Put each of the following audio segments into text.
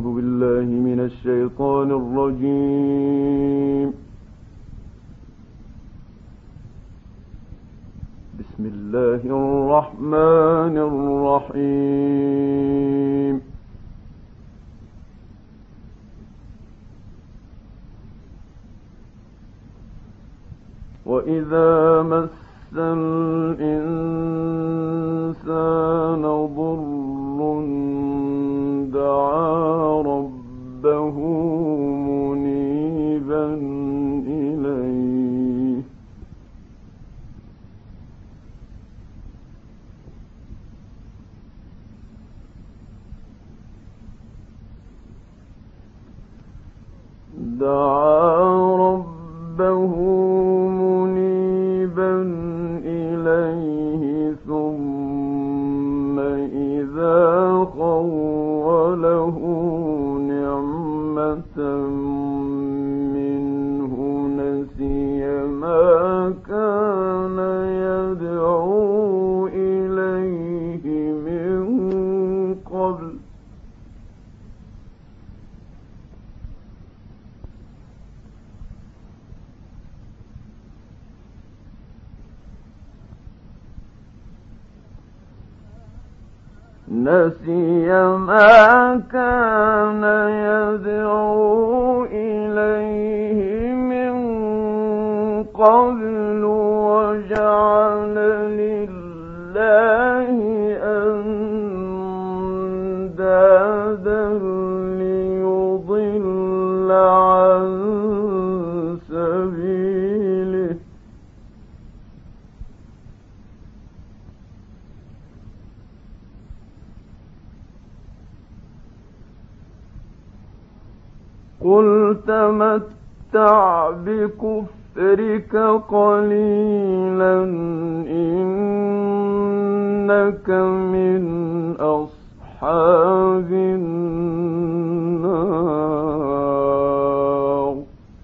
أعوذ بالله من الشيطان الرجيم. بسم الله الرحمن الرحيم. وإذا مس الإنسان ضر دعا ربه منيبا إليه ثم إذا خوله نعمة منه نسي ما كان يدعو إليه من قبل وجعل لله أندادا ليضل عن سبيله قل تمتع بكفرك قليلا إنك من أصحاب النار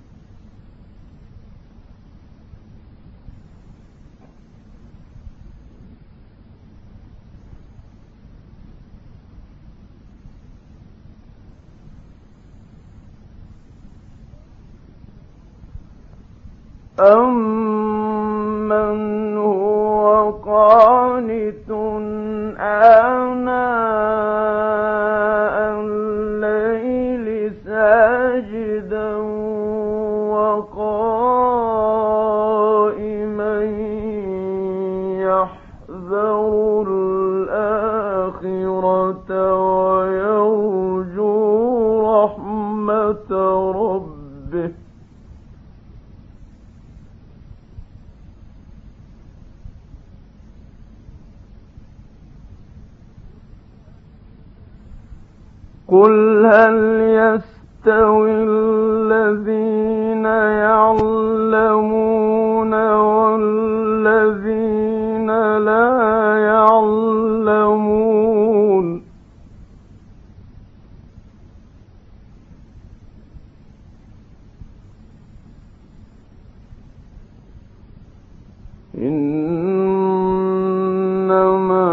أَمَّنْ هُوَ قَانِتٌ آنَاءَ اللَّيْلِ سَاجِدًا وَقَائِمًا يَحْذَرُ الْآخِرَةَ وَيَرْجُو رَحْمَةَ رَبِّهِ قل هل يستوي الذين يعلمون والذين لا يعلمون إنما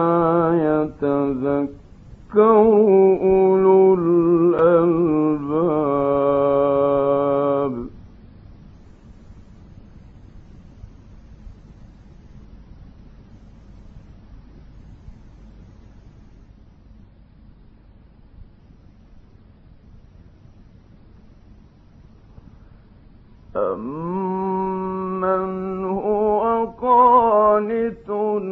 يتذكر أولو الألباب أَمَّنْ هُوَ قَانِتٌ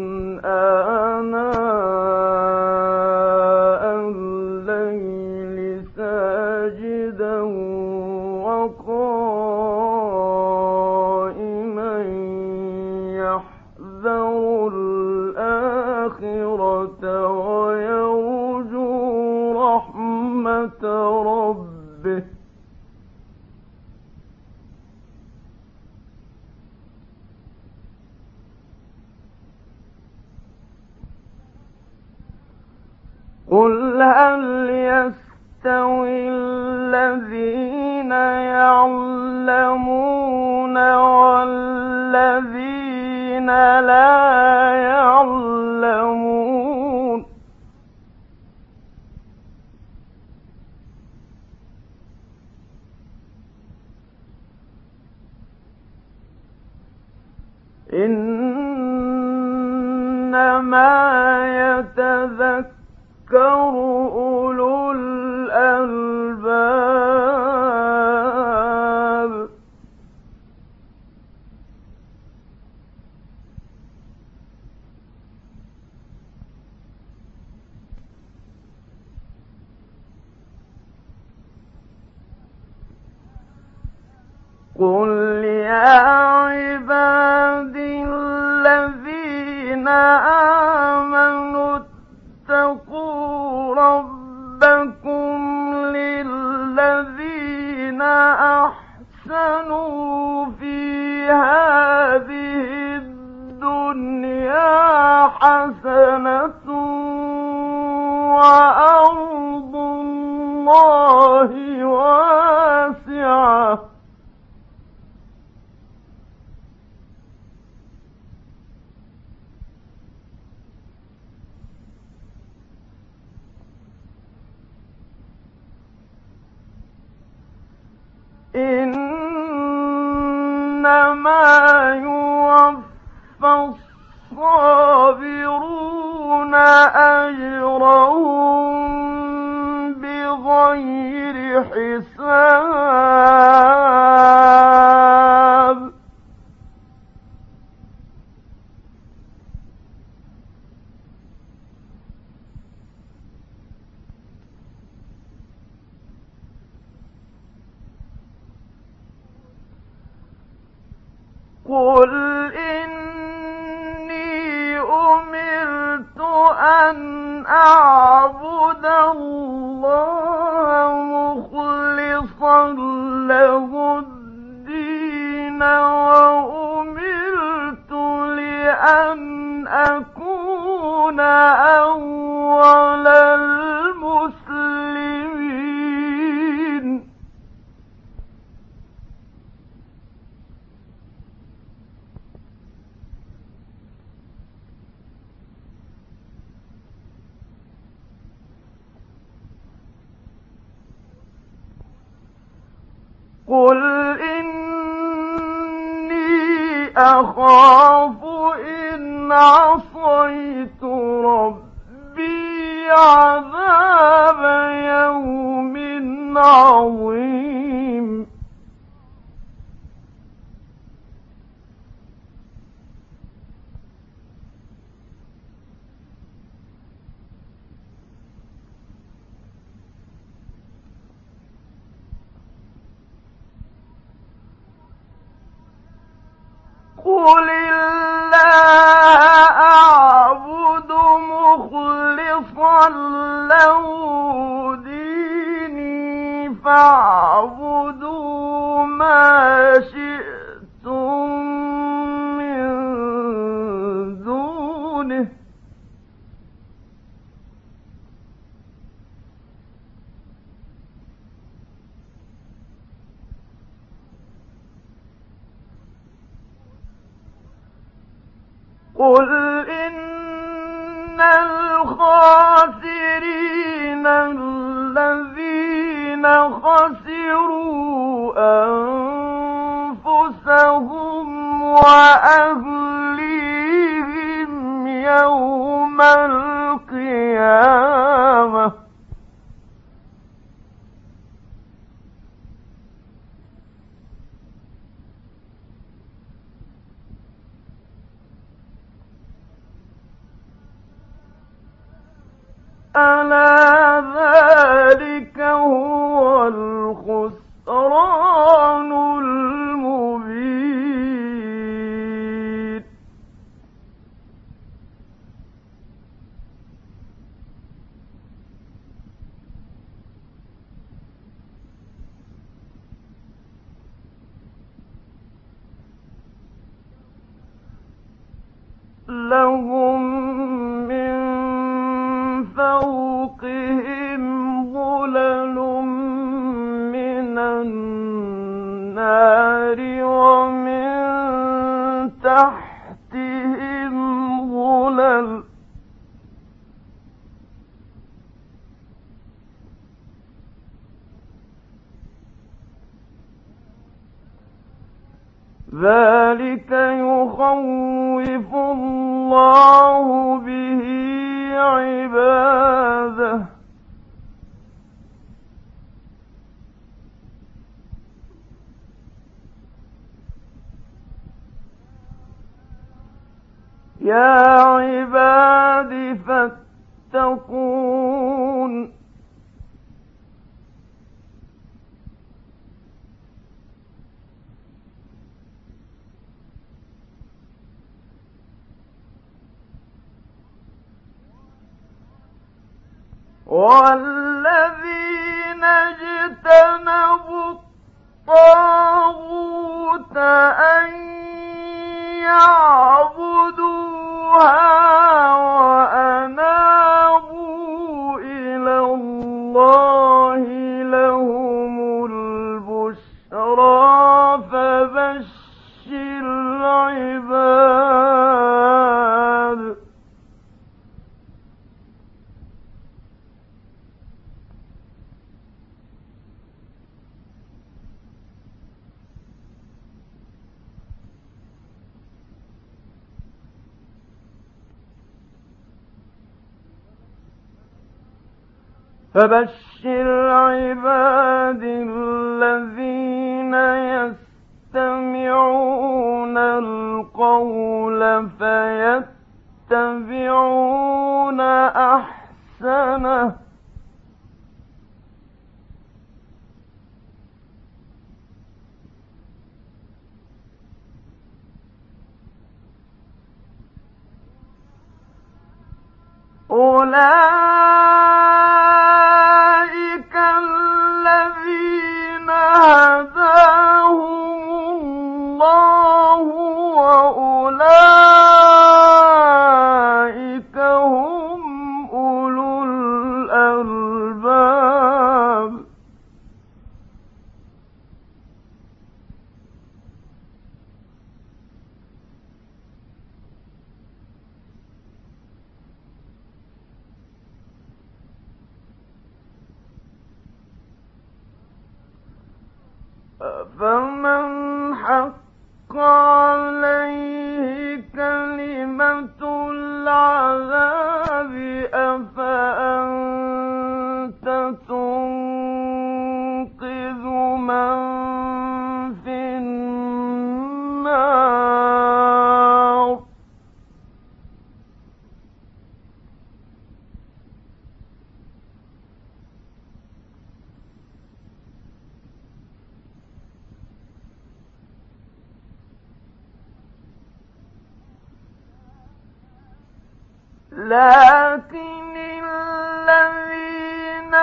آنَاءَ اللَّيْلِ سَاجِدًا وَقَائِمًا يَحْذَرُ الْآخِرَةَ وَيَرْجُو رَحْمَةَ رَبِّهِ قل هل يستوي الذين يعلمون والذين لا يعلمون إنما يتذكر أولو الألباب. قل يا عبادي الذين آمنوا اتقوا ربكم للذين أحسنوا في هذه الدنيا حسنة وأرض الله واسعة إنما يوفى الصابرون أجرهم بغير حساب. قل إني أمرت أن أعبد الله مخلصا له الدين وأمرت لأن أكون أول المسلمين. قل إني أخاف إن عصيت ربي عذاب يوم عظيم. قل الله أعبد مخلصا له ديني فاعبدوا ما شئتم من دونه قل إن الخاسرين الذين خسروا أنفسهم وأهليهم يوم القيامة ألا ذلك هو الخسران المبين. لهم من فوقهم ظلل من النار ومن تحتهم ظلل ذلك يخوف الله به عباده. يا عباد فاتقون والذين اجتنبوا الطاغوت أن يعبدوها وأنابوا إلى الله لهم البشرى فبشر عباد. فبشر عباد الذين يستمعون القول فيتبعون أحسنه. أولئك الذين هداهم الله وأولئك هم أولو الألباب. فمن حق عليه كلمة العذاب أفأنت تنقذ من في النار. لكن الذين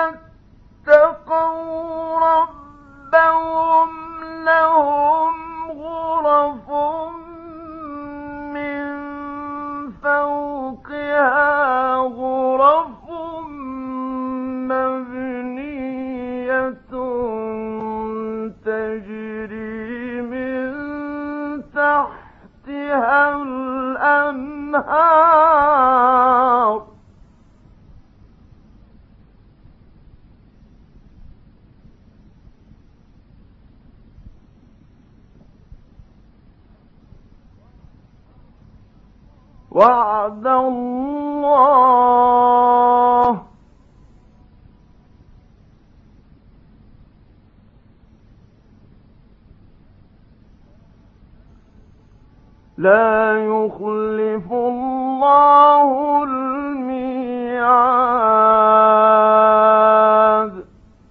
اتقوا ربهم لهم غرف من فوقها غرف مبنية تجري من تحتها الأنهار. وعد الله لا يخلف الله الميعاد.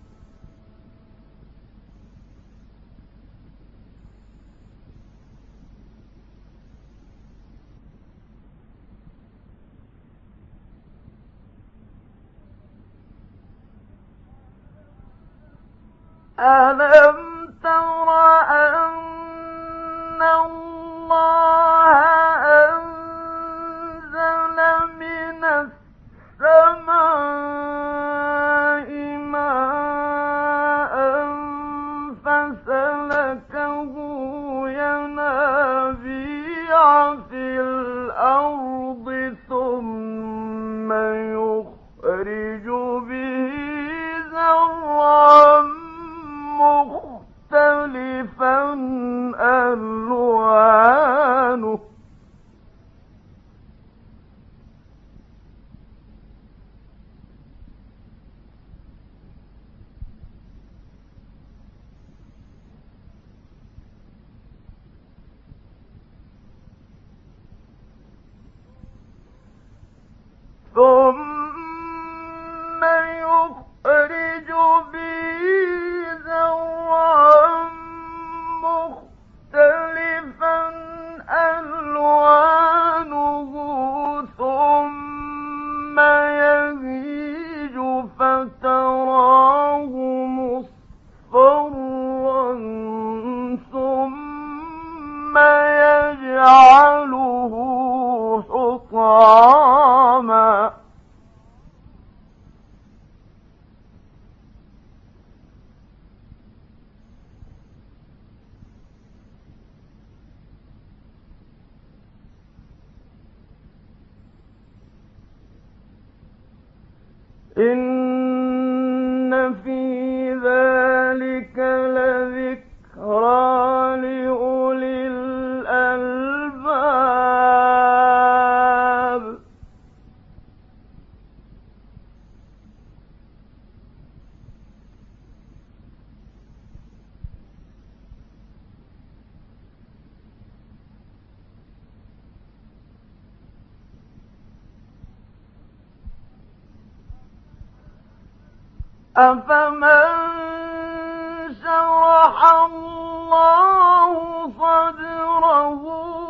ألم تر أن الله أنزل من السماء ماء فسلكه ينابيع في الأرض ثم يخرج به زرعا مختلفا إن في ذلك لذكرى لأولي الألباب. أفمن شرح الله صدره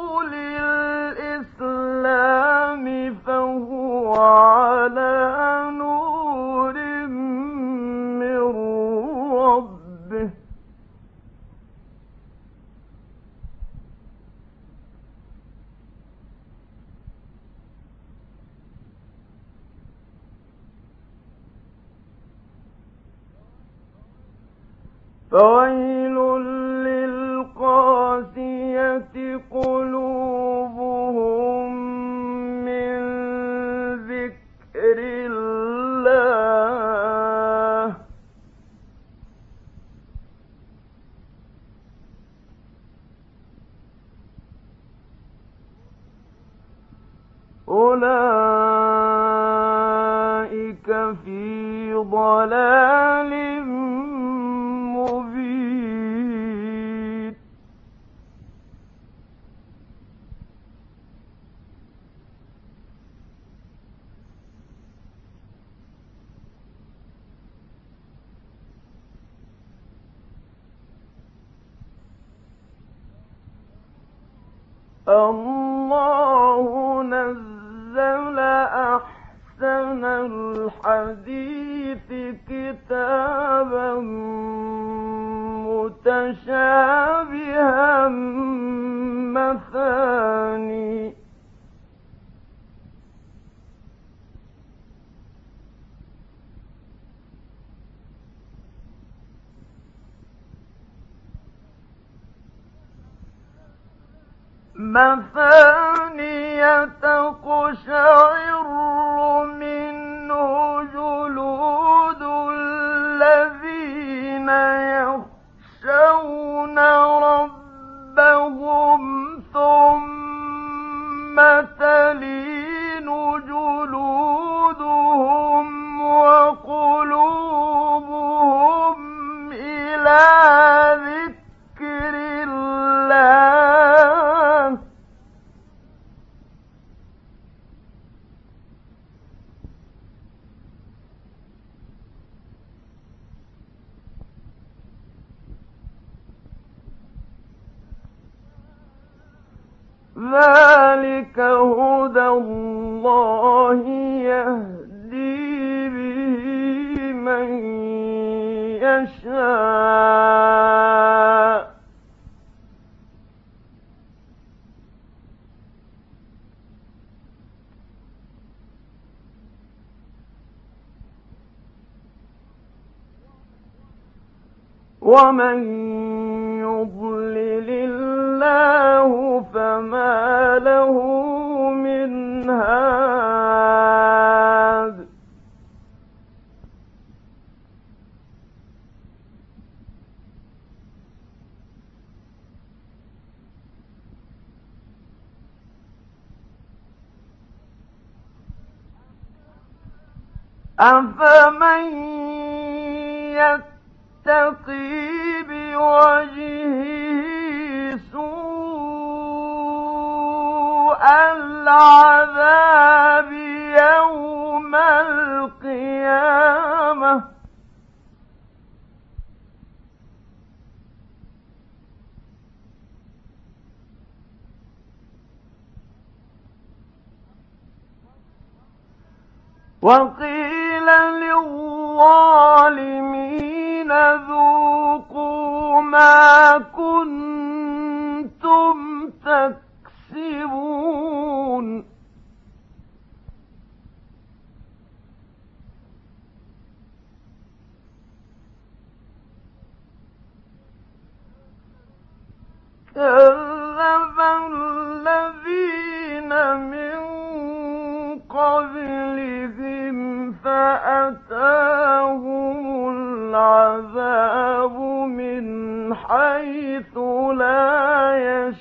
للإسلام فهو على نور من ربه فويل للقاسية قلوبهم من ذكر الله أولئك في ضلال مبين. الله نزل أحسن الحديث كتابا متشابها مثاني تقشعر منه جلود الذين يخشون ربهم ثم تلين جلودهم وقلوبهم إلى ذكر الله ذلك هدى الله يهدي به من يشاء ومن يضلل الله فما له من هاد أفمن يتقي بوجهه سوء العذاب يوم القيامة وقيل للظالمين ذوقوا ما كنتم تكسبون كذب الذين من قبلهم فأتوا العذاب من حيث لا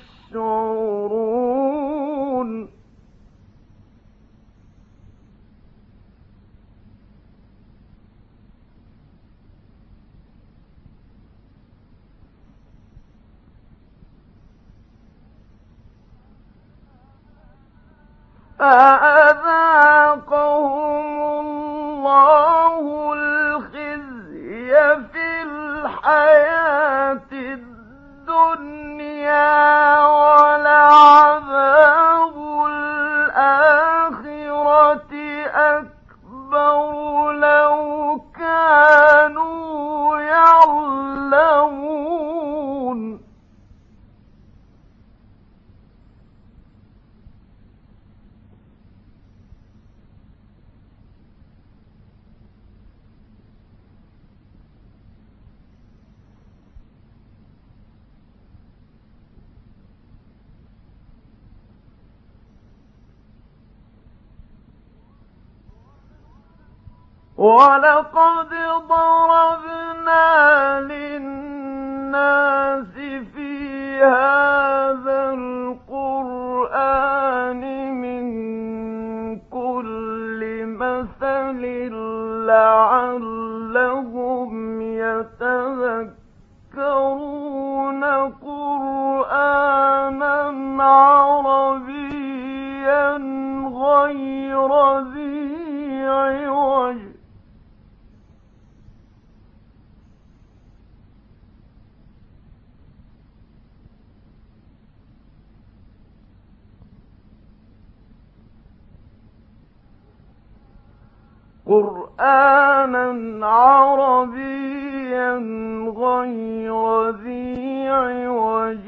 يشعرون فأذاقهم الله الخزي في الحياة الدنيا ولعذاب الآخرة أكبر لو كانوا يعلمون ولقد ضربنا للناس في هذا القرآن من كل مثل لعلهم يتذكرون قرآنا عربيا غير ذي عوج قرآنا عربيا غير ذي عوج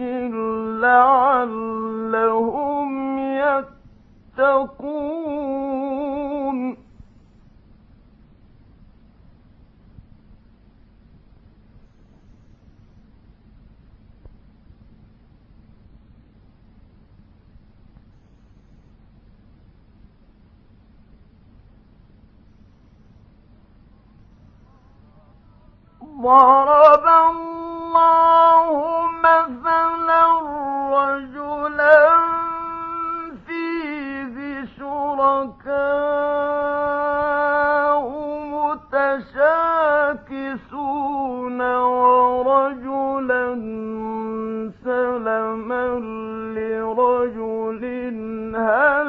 لعلهم يتقون ضرب الله مثلا رجلا فيه شركاء متشاكسون ورجلا سلما لرجل هل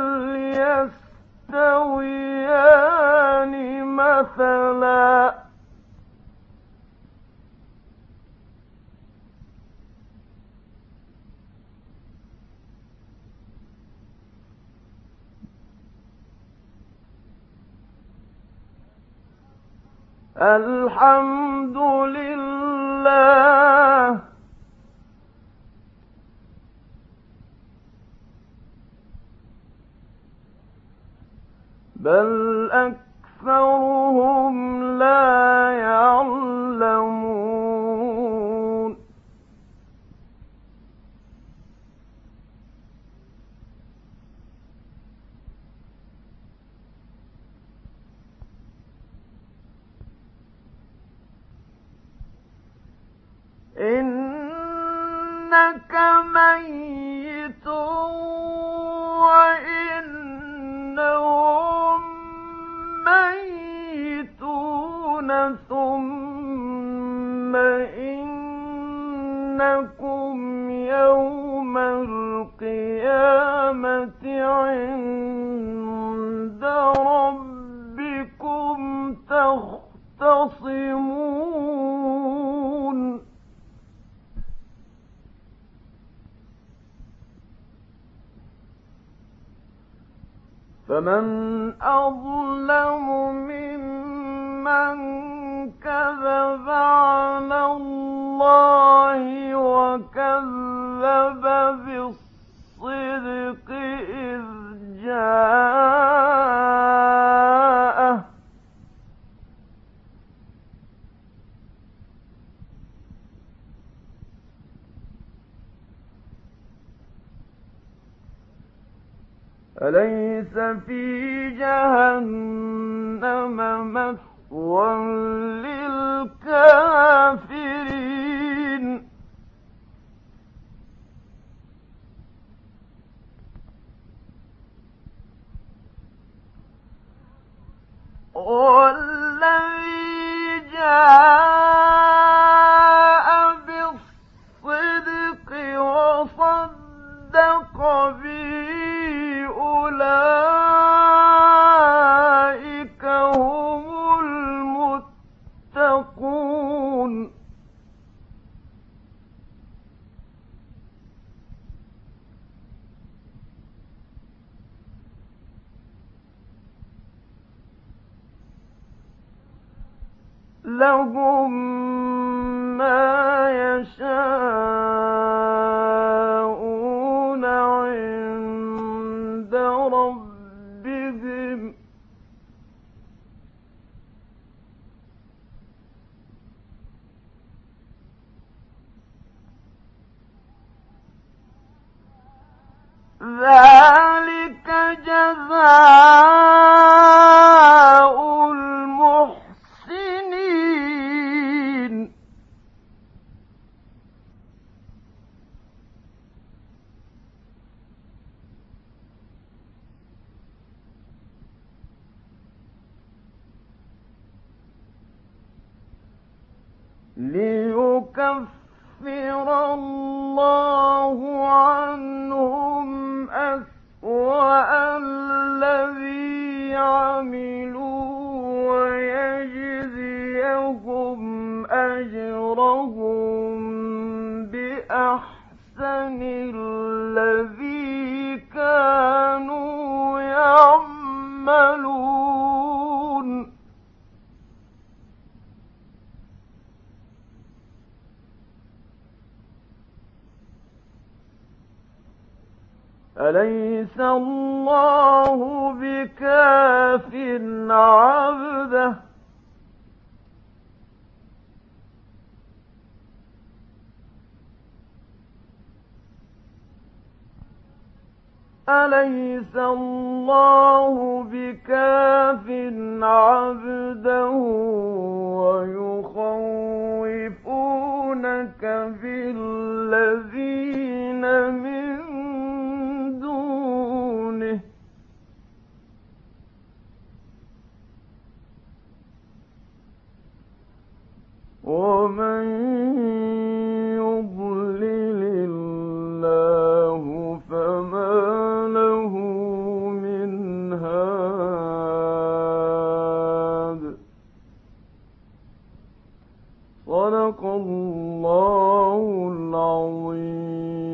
يستويان مثلا الحمد لله بل أكثرهم لا يعلمون إنك ميت وإنهم ميتون ثم إنكم يوم القيامة عند ربكم تختصمون فمن أظلم ممن كذب على الله وكذب بالصدق إذ جاءه أليس في جهنم مثوى الكافرين والذي جاء بالصدق وصدق به أولئك هم المتقون لهم ما يشاءون عند ربهم ذلك جزاء المحسنين ليكفر الله عنهم أسوأ الذي عملوا ويجزيهم أجرهم بأحسن الذي كانوا يعملون أليس الله بكاف عبده أليس الله بكاف عبده ويخوفونك بالذين من دونه ومن يضلل الله فما له من هاد صدق الله العظيم.